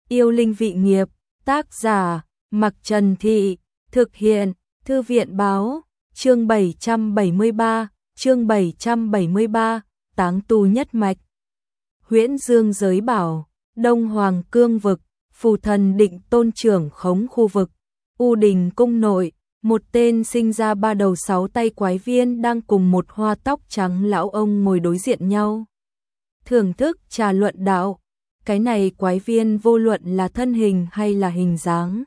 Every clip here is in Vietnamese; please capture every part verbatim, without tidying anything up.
Yêu linh vị nghiệp, tác giả, Mặc Trần Thị, thực hiện, Thư viện báo, chương bảy trăm bảy mươi ba, chương bảy trăm bảy mươi ba, táng tu nhất mạch. Huyễn Dương giới bảo, Đông Hoàng cương vực, phù thần định tôn trưởng khống khu vực, U Đình cung nội, một tên sinh ra ba đầu sáu tay quái viên đang cùng một hoa tóc trắng lão ông ngồi đối diện nhau. Thưởng thức trà luận đạo, cái này quái viên vô luận là thân hình hay là hình dáng,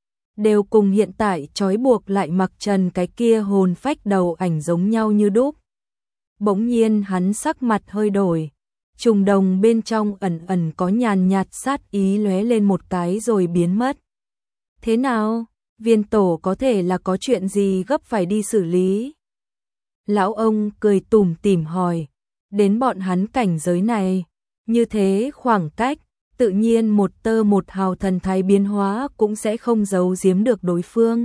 đều cùng hiện tại trói buộc lại Mặc Trần cái kia hồn phách đầu ảnh giống nhau như đúc. Bỗng nhiên hắn sắc mặt hơi đổi, trùng đồng bên trong ẩn ẩn có nhàn nhạt sát ý lóe lên một cái rồi biến mất. Thế nào, Viên tổ có thể là có chuyện gì gấp phải đi xử lý? Lão ông cười tủm tỉm hỏi, đến bọn hắn cảnh giới này, như thế khoảng cách, tự nhiên một tơ một hào thần thái biến hóa cũng sẽ không giấu giếm được đối phương.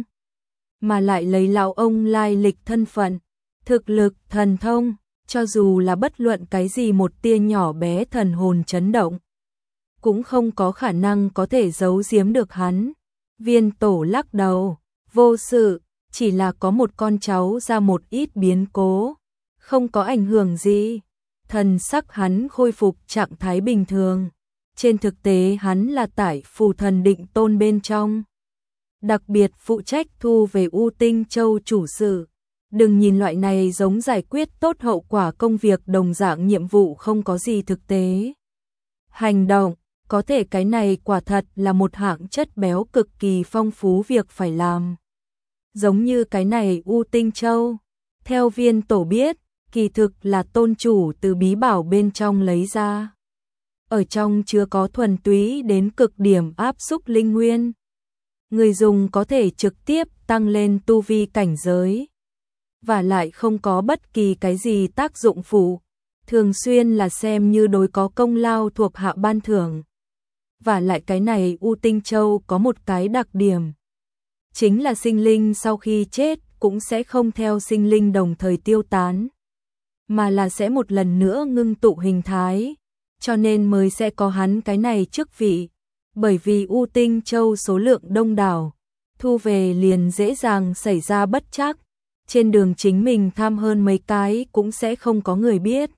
Mà lại lấy lão ông lai lịch thân phận, thực lực, thần thông, cho dù là bất luận cái gì một tia nhỏ bé thần hồn chấn động, cũng không có khả năng có thể giấu giếm được hắn. Viên tổ lắc đầu, vô sự, chỉ là có một con cháu ra một ít biến cố, không có ảnh hưởng gì. Thần sắc hắn khôi phục trạng thái bình thường. Trên thực tế hắn là tại phù thần định tôn bên trong, đặc biệt phụ trách thu về U Tinh Châu chủ sự. Đừng nhìn loại này giống giải quyết tốt hậu quả công việc đồng dạng nhiệm vụ không có gì thực tế hành động, có thể cái này quả thật là một hạng chất béo cực kỳ phong phú việc phải làm. Giống như cái này U Tinh Châu, theo viên tổ biết, kỳ thực là tôn chủ từ bí bảo bên trong lấy ra. Ở trong chứa có thuần túy đến cực điểm áp xúc linh nguyên. Người dùng có thể trực tiếp tăng lên tu vi cảnh giới, và lại không có bất kỳ cái gì tác dụng phụ, thường xuyên là xem như đối có công lao thuộc hạ ban thưởng. Và lại cái này U Tinh Châu có một cái đặc điểm, chính là sinh linh sau khi chết cũng sẽ không theo sinh linh đồng thời tiêu tán, mà là sẽ một lần nữa ngưng tụ hình thái, cho nên mới sẽ có hắn cái này chức vị. Bởi vì U Tinh Châu số lượng đông đảo, thu về liền dễ dàng xảy ra bất trắc, trên đường chính mình tham hơn mấy cái cũng sẽ không có người biết.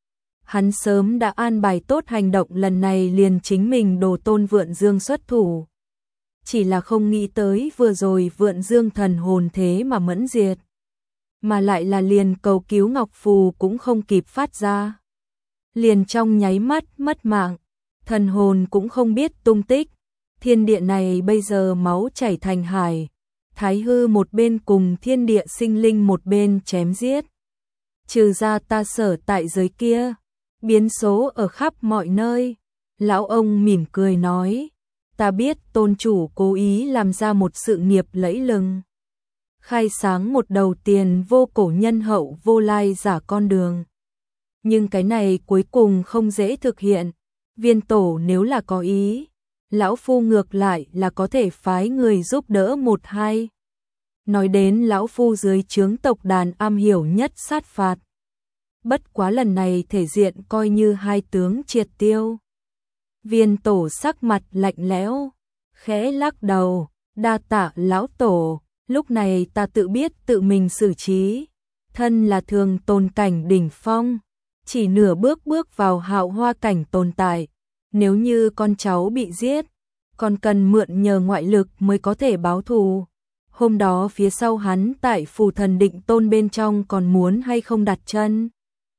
Hắn sớm đã an bài tốt hành động lần này, liền chính mình đồ tôn Vượn Dương xuất thủ. Chỉ là không nghĩ tới vừa rồi Vượn Dương thần hồn thế mà mẫn diệt, mà lại là liền cầu cứu ngọc phù cũng không kịp phát ra, liền trong nháy mắt mất mạng, thần hồn cũng không biết tung tích. Thiên địa này bây giờ máu chảy thành hải, Thái Hư một bên cùng thiên địa sinh linh một bên chém giết. Trừ ra ta sở tại giới kia, biến số ở khắp mọi nơi. Lão ông mỉm cười nói, ta biết tôn chủ cố ý làm ra một sự nghiệp lẫy lừng, khai sáng một đầu tiền vô cổ nhân hậu vô lai giả con đường. Nhưng cái này cuối cùng không dễ thực hiện. Viên tổ nếu là có ý, lão phu ngược lại là có thể phái người giúp đỡ một hai. Nói đến lão phu dưới trướng tộc đàn am hiểu nhất sát phạt, bất quá lần này thể diện coi như hai tướng triệt tiêu. Viên tổ sắc mặt lạnh lẽo, khẽ lắc đầu, đa tạ lão tổ, lúc này ta tự biết tự mình xử trí, thân là thường tồn cảnh đỉnh phong, chỉ nửa bước bước vào hạo hoa cảnh tồn tại, nếu như con cháu bị giết, còn cần mượn nhờ ngoại lực mới có thể báo thù. Hôm đó phía sau hắn tại phù thần định tôn bên trong còn muốn hay không đặt chân.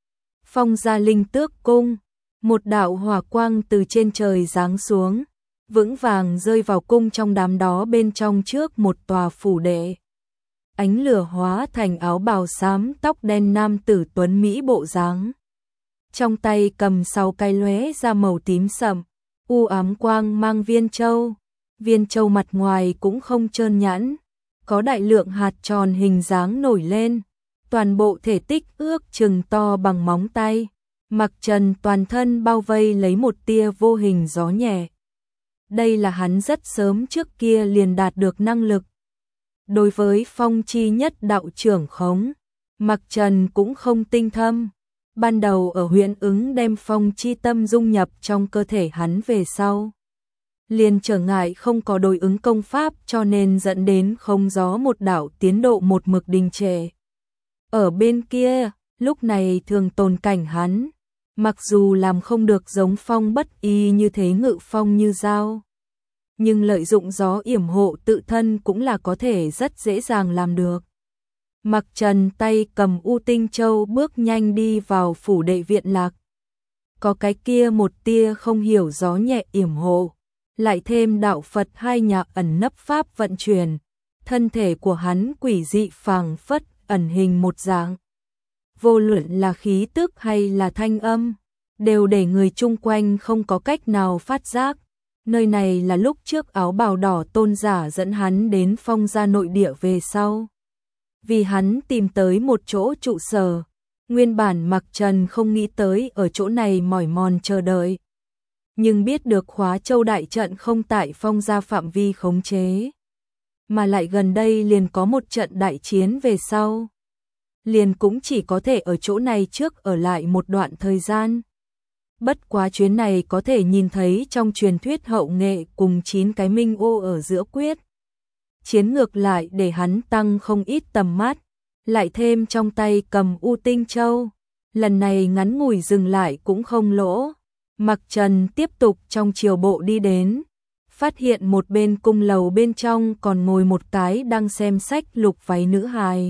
Phong gia linh tước cung, một đạo hỏa quang từ trên trời giáng xuống, vững vàng rơi vào cung trong đám đó bên trong trước một tòa phủ đệ. Ánh lửa hóa thành áo bào xám tóc đen nam tử tuấn mỹ bộ dáng, trong tay cầm sáu cái lóe ra màu tím sậm, u ám quang mang viên châu. Viên châu mặt ngoài cũng không trơn nhẵn, có đại lượng hạt tròn hình dáng nổi lên, toàn bộ thể tích ước chừng to bằng móng tay. Mặc Trần toàn thân bao vây lấy một tia vô hình gió nhẹ. Đây là hắn rất sớm trước kia liền đạt được năng lực. Đối với phong chi nhất đạo trưởng khống, Mặc Trần cũng không tinh thâm. Ban đầu ở huyện ứng đem phong chi tâm dung nhập trong cơ thể hắn về sau, liền trở ngại không có đối ứng công pháp cho nên dẫn đến không gió một đạo tiến độ một mực đình trệ. Ở bên kia, lúc này thường tồn cảnh hắn, mặc dù làm không được giống phong bất y như thế ngự phong như dao, nhưng lợi dụng gió yểm hộ tự thân cũng là có thể rất dễ dàng làm được. Mặc Trần tay cầm U Tinh Châu bước nhanh đi vào phủ đệ viện lạc. Có cái kia một tia không hiểu gió nhẹ yểm hộ, lại thêm đạo Phật hai nhà ẩn nấp pháp vận chuyển, thân thể của hắn quỷ dị phảng phất ẩn hình một dạng. Vô luận là khí tức hay là thanh âm, đều để người chung quanh không có cách nào phát giác. Nơi này là lúc trước áo bào đỏ tôn giả dẫn hắn đến Phong gia nội địa về sau. Vì hắn tìm tới một chỗ trụ sở, nguyên bản Mặc Trần không nghĩ tới ở chỗ này mỏi mòn chờ đợi. Nhưng biết được Khóa Châu đại trận không tại Phong gia phạm vi khống chế, mà lại gần đây liền có một trận đại chiến về sau. Liền cũng chỉ có thể ở chỗ này trước ở lại một đoạn thời gian. Bất quá chuyến này có thể nhìn thấy trong truyền thuyết hậu nghệ cùng chín cái minh ô ở giữa quyết. Chiến ngược lại để hắn tăng không ít tầm mắt, lại thêm trong tay cầm U Tinh Châu. Lần này ngắn ngủi dừng lại cũng không lỗ. Mặc Trần tiếp tục trong chiều bộ đi đến, phát hiện một bên cung lầu bên trong còn ngồi một cái đang xem sách lục váy nữ hài.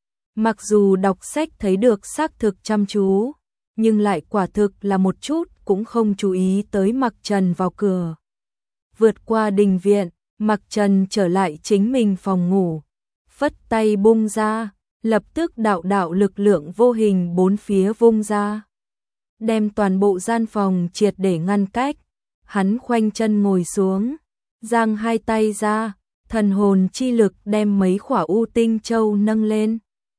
Mặc dù đọc sách thấy được xác thực chăm chú, nhưng lại quả thực là một chút cũng không chú ý tới Mặc Trần vào cửa. Vượt qua đình viện, Mặc Trần trở lại chính mình phòng ngủ, phất tay bung ra, lập tức đạo đạo lực lượng vô hình bốn phía vung ra, đem toàn bộ gian phòng triệt để ngăn cách. Hắn khoanh chân ngồi xuống, giang hai tay ra, thần hồn chi lực đem mấy khỏa U Tinh Châu nâng lên,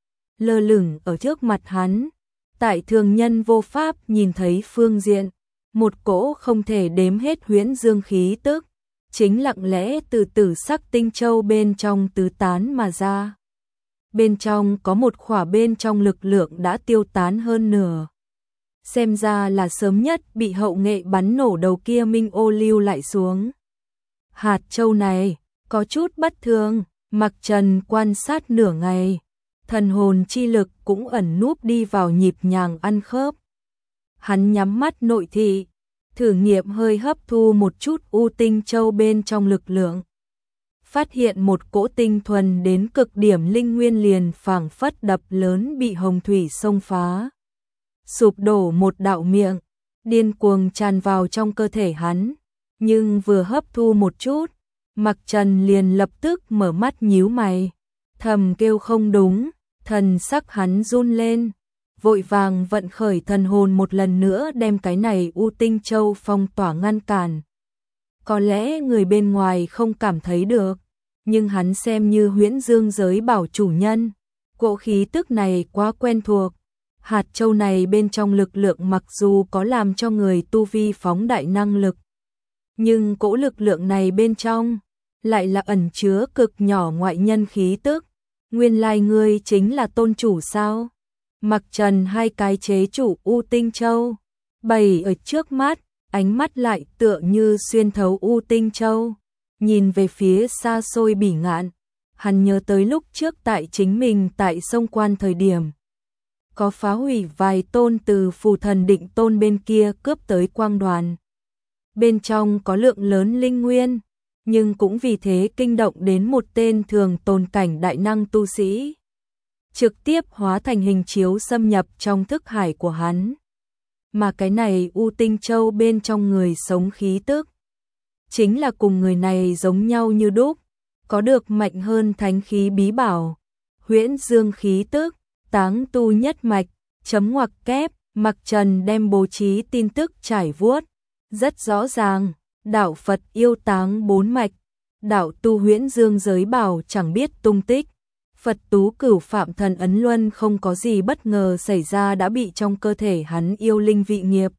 lơ lửng ở trước mặt hắn. Tại thường nhân vô pháp nhìn thấy phương diện, một cỗ không thể đếm hết huyễn dương khí tức, chính lặng lẽ từ tử sắc tinh châu bên trong tứ tán mà ra. Bên trong có một khỏa bên trong lực lượng đã tiêu tán hơn nửa. Xem ra là sớm nhất bị hậu nghệ bắn nổ đầu kia minh ô lưu lại xuống. Hạt châu này có chút bất thường, Mặc Trần quan sát nửa ngày. Thần hồn chi lực cũng ẩn núp đi vào nhịp nhàng ăn khớp. Hắn nhắm mắt nội thị, thử nghiệm hơi hấp thu một chút U Tinh Châu bên trong lực lượng. Phát hiện một cỗ tinh thuần đến cực điểm linh nguyên liền phảng phất đập lớn bị hồng thủy xông phá. Sụp đổ một đạo miệng, điên cuồng tràn vào trong cơ thể hắn. Nhưng vừa hấp thu một chút, Mặc Trần liền lập tức mở mắt nhíu mày, thầm kêu không đúng. Thần sắc hắn run lên, vội vàng vận khởi thần hồn một lần nữa đem cái này U Tinh Châu phong tỏa ngăn cản. Có lẽ người bên ngoài không cảm thấy được, nhưng hắn xem như huyễn dương giới bảo chủ nhân. Cỗ khí tức này quá quen thuộc. Hạt châu này bên trong lực lượng mặc dù có làm cho người tu vi phóng đại năng lực, nhưng cỗ lực lượng này bên trong lại là ẩn chứa cực nhỏ ngoại nhân khí tức. Nguyên lai ngươi chính là tôn chủ sao? Mặc Trần hai cái chế chủ U Tinh Châu bày ở trước mắt, ánh mắt lại tựa như xuyên thấu U Tinh Châu, nhìn về phía xa xôi bỉ ngạn. Hắn nhớ tới lúc trước tại chính mình tại sông Quan thời điểm, có phá hủy vài tôn từ phù thần định tôn bên kia cướp tới quang đoàn. Bên trong có lượng lớn linh nguyên, nhưng cũng vì thế kinh động đến một tên thường tồn cảnh đại năng tu sĩ, trực tiếp hóa thành hình chiếu xâm nhập trong thức hải của hắn. Mà cái này U Tinh Châu bên trong người sống khí tức, chính là cùng người này giống nhau như đúc, có được mạnh hơn thánh khí bí bảo, huyễn dương khí tức, táng tu nhất mạch, chấm ngoặc kép. Mặc Trần đem bố trí tin tức trải vuốt, rất rõ ràng. Đạo Phật yêu táng bốn mạch, đạo tu huyễn dương giới bảo chẳng biết tung tích. Phật tú cửu phạm thần ấn luân không có gì bất ngờ xảy ra đã bị trong cơ thể hắn yêu linh vị nghiệp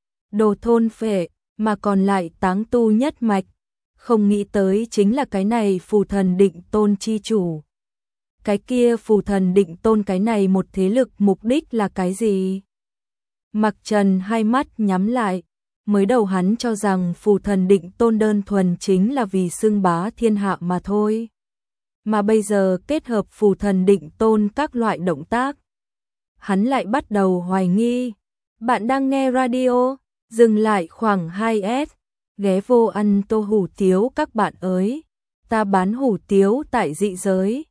đồ thôn phệ, mà còn lại táng tu nhất mạch, không nghĩ tới chính là cái này phù thần định tôn chi chủ. Cái kia phù thần định tôn cái này một thế lực mục đích là cái gì? Mặc Trần hai mắt nhắm lại, Mới đầu hắn cho rằng phù thần định tôn đơn thuần chính là vì xưng bá thiên hạ mà thôi. Mà bây giờ kết hợp phù thần định tôn các loại động tác, hắn lại bắt đầu hoài nghi. Bạn đang nghe radio, dừng lại khoảng hai s, ghé vô ăn tô hủ tiếu các bạn ơi. Ta bán hủ tiếu tại dị giới.